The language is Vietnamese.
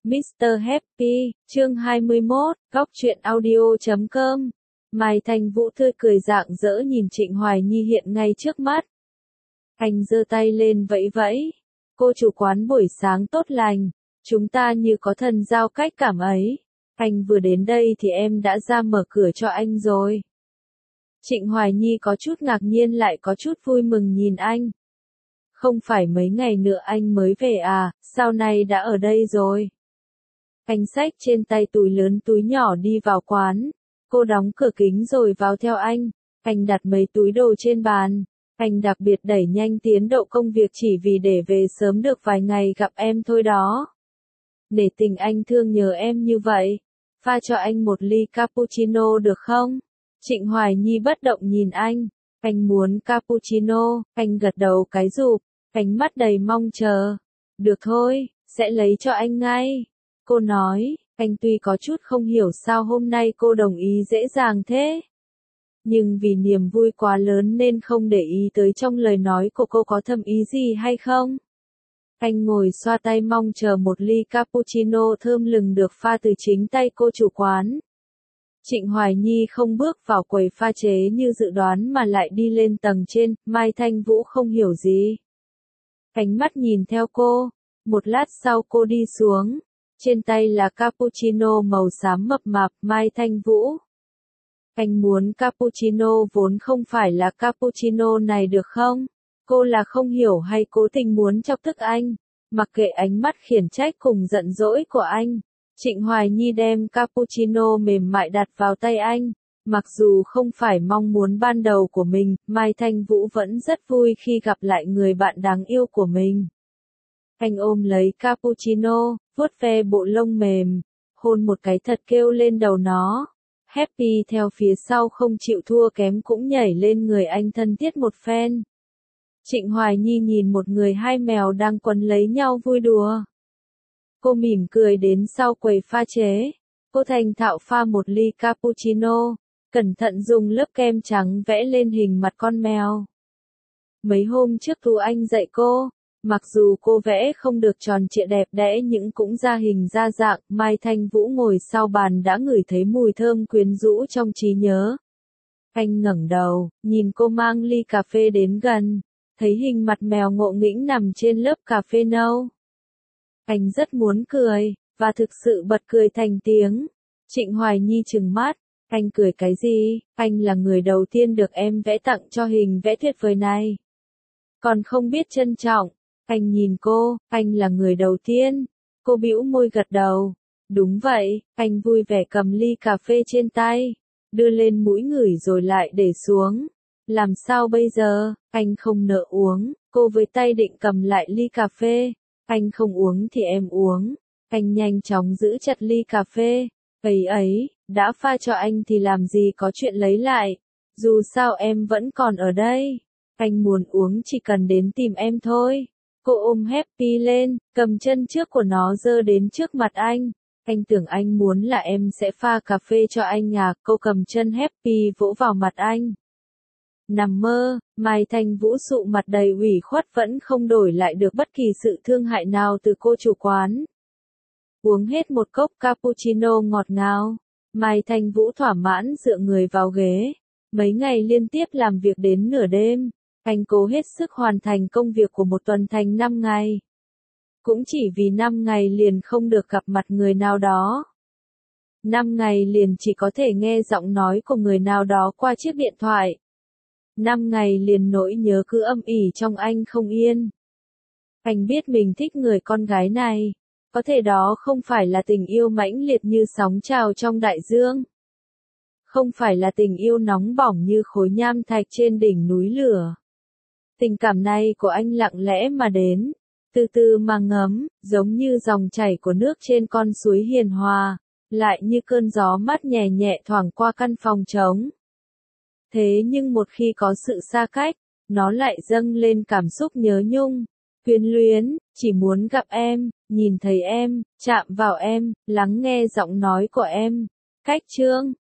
Mr. Happy, chương 21, góc truyện audio.com. Mai Thành Vũ tươi cười rạng rỡ nhìn Trịnh Hoài Nhi hiện ngay trước mắt. Anh giơ tay lên vẫy vẫy. Cô chủ quán buổi sáng tốt lành, chúng ta như có thần giao cách cảm ấy. Anh vừa đến đây thì em đã ra mở cửa cho anh rồi. Trịnh Hoài Nhi có chút ngạc nhiên lại có chút vui mừng nhìn anh. Không phải mấy ngày nữa anh mới về à, sao nay đã ở đây rồi? Anh xách trên tay túi lớn túi nhỏ đi vào quán. Cô đóng cửa kính rồi vào theo anh. Anh đặt mấy túi đồ trên bàn. Anh đặc biệt đẩy nhanh tiến độ công việc chỉ vì để về sớm được vài ngày gặp em thôi đó. Nể tình anh thương nhớ em như vậy. Pha cho anh một ly cappuccino được không? Trịnh Hoài Nhi bất động nhìn anh. Anh muốn cappuccino, anh gật đầu cái rụp. Ánh mắt đầy mong chờ. Được thôi, sẽ lấy cho anh ngay. Cô nói, anh tuy có chút không hiểu sao hôm nay cô đồng ý dễ dàng thế. Nhưng vì niềm vui quá lớn nên không để ý tới trong lời nói của cô có thâm ý gì hay không. Anh ngồi xoa tay mong chờ một ly cappuccino thơm lừng được pha từ chính tay cô chủ quán. Trịnh Hoài Nhi không bước vào quầy pha chế như dự đoán mà lại đi lên tầng trên, Mai Thanh Vũ không hiểu gì. Ánh mắt nhìn theo cô, một lát sau cô đi xuống. Trên tay là cappuccino màu xám mập mạp, Mai Thanh Vũ. Anh muốn cappuccino vốn không phải là cappuccino này được không? Cô là không hiểu hay cố tình muốn chọc tức anh? Mặc kệ ánh mắt khiển trách cùng giận dỗi của anh, Trịnh Hoài Nhi đem cappuccino mềm mại đặt vào tay anh. Mặc dù không phải mong muốn ban đầu của mình, Mai Thanh Vũ vẫn rất vui khi gặp lại người bạn đáng yêu của mình. Anh ôm lấy cappuccino, vuốt ve bộ lông mềm, hôn một cái thật kêu lên đầu nó. Happy theo phía sau không chịu thua kém cũng nhảy lên người anh thân thiết một phen. Trịnh Hoài Nhi nhìn một người hai mèo đang quấn lấy nhau vui đùa. Cô mỉm cười đến sau quầy pha chế. Cô thành thạo pha một ly cappuccino, cẩn thận dùng lớp kem trắng vẽ lên hình mặt con mèo. Mấy hôm trước Tú Anh dạy cô. Mặc dù cô vẽ không được tròn trịa đẹp đẽ nhưng cũng ra hình ra dạng, Mai Thanh Vũ ngồi sau bàn đã ngửi thấy mùi thơm quyến rũ trong trí nhớ. Anh ngẩng đầu, nhìn cô mang ly cà phê đến gần, thấy hình mặt mèo ngộ nghĩnh nằm trên lớp cà phê nâu. Anh rất muốn cười, và thực sự bật cười thành tiếng. Trịnh Hoài Nhi trừng mắt, anh cười cái gì, anh là người đầu tiên được em vẽ tặng cho hình vẽ tuyệt vời này. Còn không biết trân trọng. Anh nhìn cô, anh là người đầu tiên. Cô bĩu môi gật đầu. Đúng vậy, anh vui vẻ cầm ly cà phê trên tay, đưa lên mũi ngửi rồi lại để xuống. Làm sao bây giờ, anh không nỡ uống. Cô với tay định cầm lại ly cà phê. Anh không uống thì em uống. Anh nhanh chóng giữ chặt ly cà phê. Ấy, đã pha cho anh thì làm gì có chuyện lấy lại. Dù sao em vẫn còn ở đây. Anh muốn uống chỉ cần đến tìm em thôi. Cô ôm Happy lên, cầm chân trước của nó giơ đến trước mặt anh. Anh tưởng anh muốn là em sẽ pha cà phê cho anh à, cô cầm chân Happy vỗ vào mặt anh. Nằm mơ, Mai Thanh Vũ sụ mặt đầy ủy khuất vẫn không đổi lại được bất kỳ sự thương hại nào từ cô chủ quán. Uống hết một cốc cappuccino ngọt ngào, Mai Thanh Vũ thỏa mãn dựa người vào ghế. Mấy ngày liên tiếp làm việc đến nửa đêm. Anh cố hết sức hoàn thành công việc của một tuần thành 5 ngày. Cũng chỉ vì 5 ngày liền không được gặp mặt người nào đó. 5 ngày liền chỉ có thể nghe giọng nói của người nào đó qua chiếc điện thoại. 5 ngày liền nỗi nhớ cứ âm ỉ trong anh không yên. Anh biết mình thích người con gái này. Có thể đó không phải là tình yêu mãnh liệt như sóng trào trong đại dương. Không phải là tình yêu nóng bỏng như khối nham thạch trên đỉnh núi lửa. Tình cảm này của anh lặng lẽ mà đến, từ từ mà ngấm, giống như dòng chảy của nước trên con suối hiền hòa, lại như cơn gió mát nhẹ nhẹ thoảng qua căn phòng trống. Thế nhưng một khi có sự xa cách, nó lại dâng lên cảm xúc nhớ nhung, quyến luyến, chỉ muốn gặp em, nhìn thấy em, chạm vào em, lắng nghe giọng nói của em. Cách chương